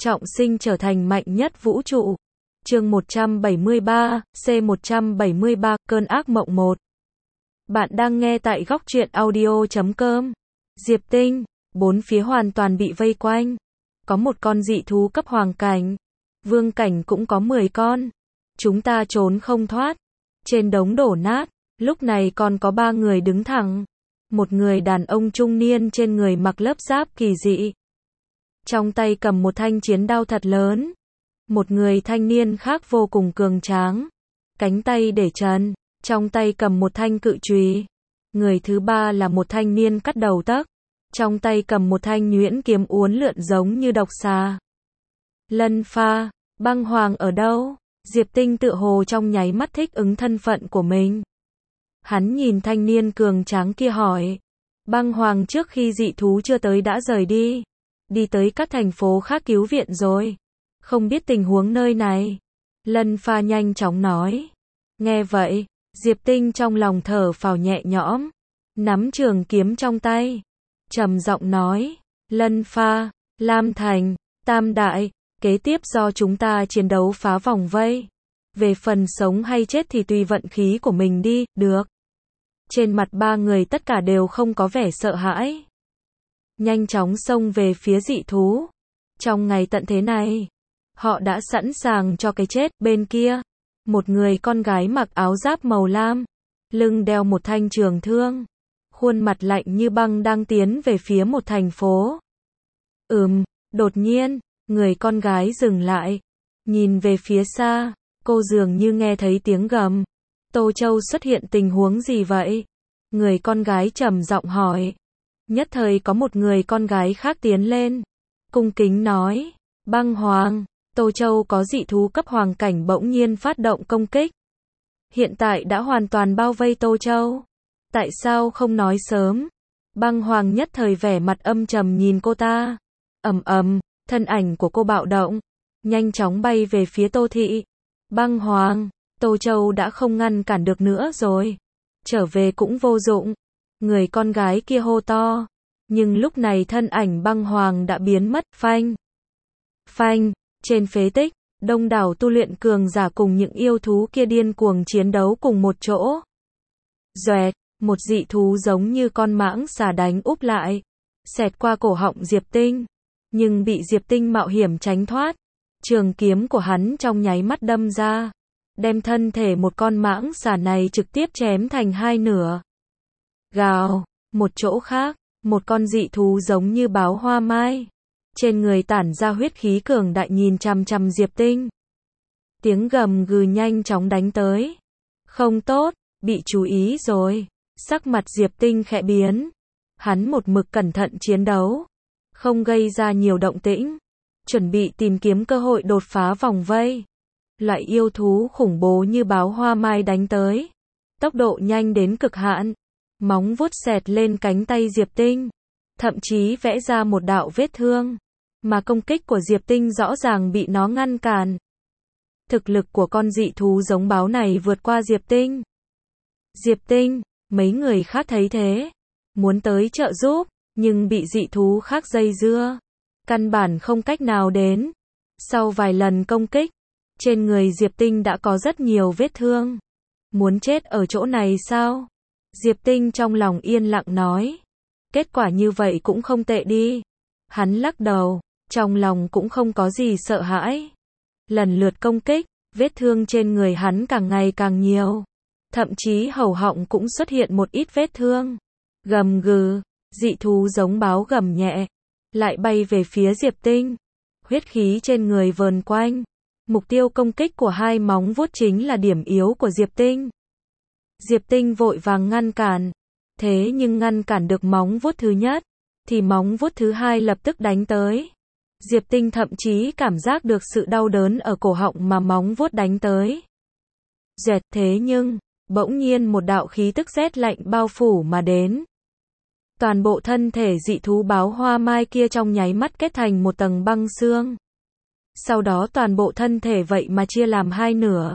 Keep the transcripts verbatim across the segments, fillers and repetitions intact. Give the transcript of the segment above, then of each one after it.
trọng sinh trở thành mạnh nhất vũ trụ. Chương một trăm bảy mươi ba, C một trăm bảy mươi ba, Cơn ác mộng một. Bạn đang nghe tại góc truyện audio chấm com. Diệp Tinh, bốn phía hoàn toàn bị vây quanh. Có một con dị thú cấp hoàng cảnh. Vương cảnh cũng có mười con. Chúng ta trốn không thoát. Trên đống đổ nát, lúc này còn có ba người đứng thẳng. Một người đàn ông trung niên trên người mặc lớp giáp kỳ dị. Trong tay cầm một thanh chiến đao thật lớn. Một người thanh niên khác vô cùng cường tráng. Cánh tay để trần, trong tay cầm một thanh cự chùy. Người thứ ba là một thanh niên cắt đầu tấc. Trong tay cầm một thanh nhuyễn kiếm uốn lượn giống như độc xà. Lân Pha, Băng Hoàng ở đâu? Diệp Tinh tựa hồ trong nháy mắt thích ứng thân phận của mình. Hắn nhìn thanh niên cường tráng kia hỏi. Băng Hoàng trước khi dị thú chưa tới đã rời đi. Đi tới các thành phố khác cứu viện rồi. Không biết tình huống nơi này. Lân Pha nhanh chóng nói. Nghe vậy, Diệp Tinh trong lòng thở phào nhẹ nhõm. Nắm trường kiếm trong tay. Trầm giọng nói. Lân Pha, Lam Thành, Tam Đại, kế tiếp do chúng ta chiến đấu phá vòng vây. Về phần sống hay chết thì tùy vận khí của mình đi, được. Trên mặt ba người tất cả đều không có vẻ sợ hãi. Nhanh chóng xông về phía dị thú. Trong ngày tận thế này, họ đã sẵn sàng cho cái chết. Bên kia, một người con gái mặc áo giáp màu lam, lưng đeo một thanh trường thương, khuôn mặt lạnh như băng đang tiến về phía một thành phố. Ừm, đột nhiên, người con gái dừng lại, nhìn về phía xa, cô dường như nghe thấy tiếng gầm. Tô Châu xuất hiện tình huống gì vậy? Người con gái trầm giọng hỏi. Nhất thời có một người con gái khác tiến lên, cung kính nói, Băng Hoàng, Tô Châu có dị thú cấp hoàng cảnh bỗng nhiên phát động công kích. Hiện tại đã hoàn toàn bao vây Tô Châu. Tại sao không nói sớm? Băng Hoàng nhất thời vẻ mặt âm trầm nhìn cô ta. Ầm ầm, thân ảnh của cô bạo động, nhanh chóng bay về phía Tô Thị. Băng Hoàng, Tô Châu đã không ngăn cản được nữa rồi. Trở về cũng vô dụng. Người con gái kia hô to. Nhưng lúc này thân ảnh Băng Hoàng đã biến mất. Phanh. Phanh, trên phế tích, đông đảo tu luyện cường giả cùng những yêu thú kia điên cuồng chiến đấu cùng một chỗ. Doẹt, một dị thú giống như con mãng xà đánh úp lại, xẹt qua cổ họng Diệp Tinh, nhưng bị Diệp Tinh mạo hiểm tránh thoát. Trường kiếm của hắn trong nháy mắt đâm ra, đem thân thể một con mãng xà này trực tiếp chém thành hai nửa. Gào, một chỗ khác, một con dị thú giống như báo hoa mai, trên người tản ra huyết khí cường đại nhìn chằm chằm Diệp Tinh. Tiếng gầm gừ nhanh chóng đánh tới. Không tốt, bị chú ý rồi. Sắc mặt Diệp Tinh khẽ biến. Hắn một mực cẩn thận chiến đấu, không gây ra nhiều động tĩnh, chuẩn bị tìm kiếm cơ hội đột phá vòng vây. Loại yêu thú khủng bố như báo hoa mai đánh tới, tốc độ nhanh đến cực hạn, móng vuốt xẹt lên cánh tay Diệp Tinh, thậm chí vẽ ra một đạo vết thương, mà công kích của Diệp Tinh rõ ràng bị nó ngăn cản. Thực lực của con dị thú giống báo này vượt qua Diệp Tinh. Diệp Tinh, mấy người khác thấy thế, muốn tới trợ giúp, nhưng bị dị thú khác dây dưa, căn bản không cách nào đến. Sau vài lần công kích, trên người Diệp Tinh đã có rất nhiều vết thương. Muốn chết ở chỗ này sao? Diệp Tinh trong lòng yên lặng nói. Kết quả như vậy cũng không tệ đi. Hắn lắc đầu, trong lòng cũng không có gì sợ hãi. Lần lượt công kích, vết thương trên người hắn càng ngày càng nhiều. Thậm chí hầu họng cũng xuất hiện một ít vết thương. Gầm gừ, dị thú giống báo gầm nhẹ, lại bay về phía Diệp Tinh. Huyết khí trên người vờn quanh. Mục tiêu công kích của hai móng vuốt chính là điểm yếu của Diệp Tinh. Diệp Tinh vội vàng ngăn cản. Thế nhưng ngăn cản được móng vuốt thứ nhất, thì móng vuốt thứ hai lập tức đánh tới. Diệp Tinh thậm chí cảm giác được sự đau đớn ở cổ họng mà móng vuốt đánh tới. Dẹt, thế nhưng, bỗng nhiên một đạo khí tức rét lạnh bao phủ mà đến. Toàn bộ thân thể dị thú báo hoa mai kia trong nháy mắt kết thành một tầng băng xương. Sau đó toàn bộ thân thể vậy mà chia làm hai nửa.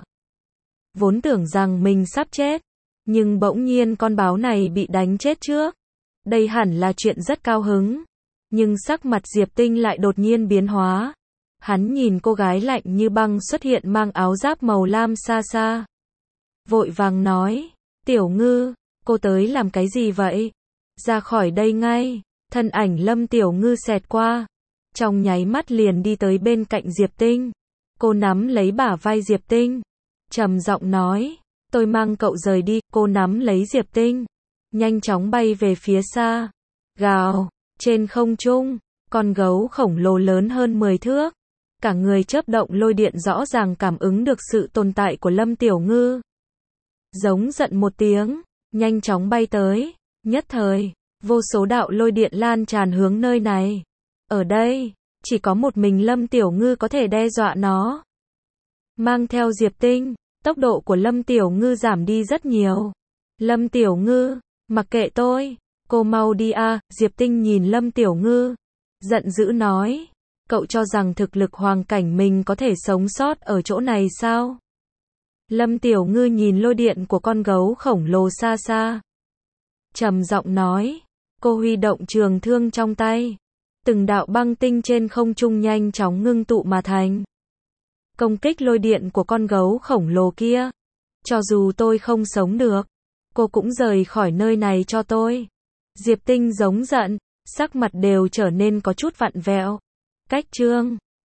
Vốn tưởng rằng mình sắp chết, nhưng bỗng nhiên con báo này bị đánh chết trước. Đây hẳn là chuyện rất cao hứng. Nhưng sắc mặt Diệp Tinh lại đột nhiên biến hóa. Hắn nhìn cô gái lạnh như băng xuất hiện mang áo giáp màu lam xa xa. Vội vàng nói, Tiểu Ngư, cô tới làm cái gì vậy? Ra khỏi đây ngay. Thân ảnh Lâm Tiểu Ngư xẹt qua. Trong nháy mắt liền đi tới bên cạnh Diệp Tinh. Cô nắm lấy bả vai Diệp Tinh. Trầm giọng nói, tôi mang cậu rời đi. Cô nắm lấy Diệp Tinh. Nhanh chóng bay về phía xa. Gào, trên không trung, con gấu khổng lồ lớn hơn mười thước. Cả người chớp động lôi điện rõ ràng cảm ứng được sự tồn tại của Lâm Tiểu Ngư. Giống giận một tiếng, nhanh chóng bay tới. Nhất thời, vô số đạo lôi điện lan tràn hướng nơi này. Ở đây, chỉ có một mình Lâm Tiểu Ngư có thể đe dọa nó. Mang theo Diệp Tinh, tốc độ của Lâm Tiểu Ngư giảm đi rất nhiều. Lâm Tiểu Ngư, mặc kệ tôi, cô mau đi a. Diệp Tinh nhìn Lâm Tiểu Ngư, giận dữ nói, cậu cho rằng thực lực hoàng cảnh mình có thể sống sót ở chỗ này sao? Lâm Tiểu Ngư nhìn lôi điện của con gấu khổng lồ xa xa. Trầm giọng nói, cô huy động trường thương trong tay. Từng đạo băng tinh trên không trung nhanh chóng ngưng tụ mà thành. Công kích lôi điện của con gấu khổng lồ kia. Cho dù tôi không sống được, cô cũng rời khỏi nơi này cho tôi. Diệp Tinh giống giận, sắc mặt đều trở nên có chút vặn vẹo. Cách chương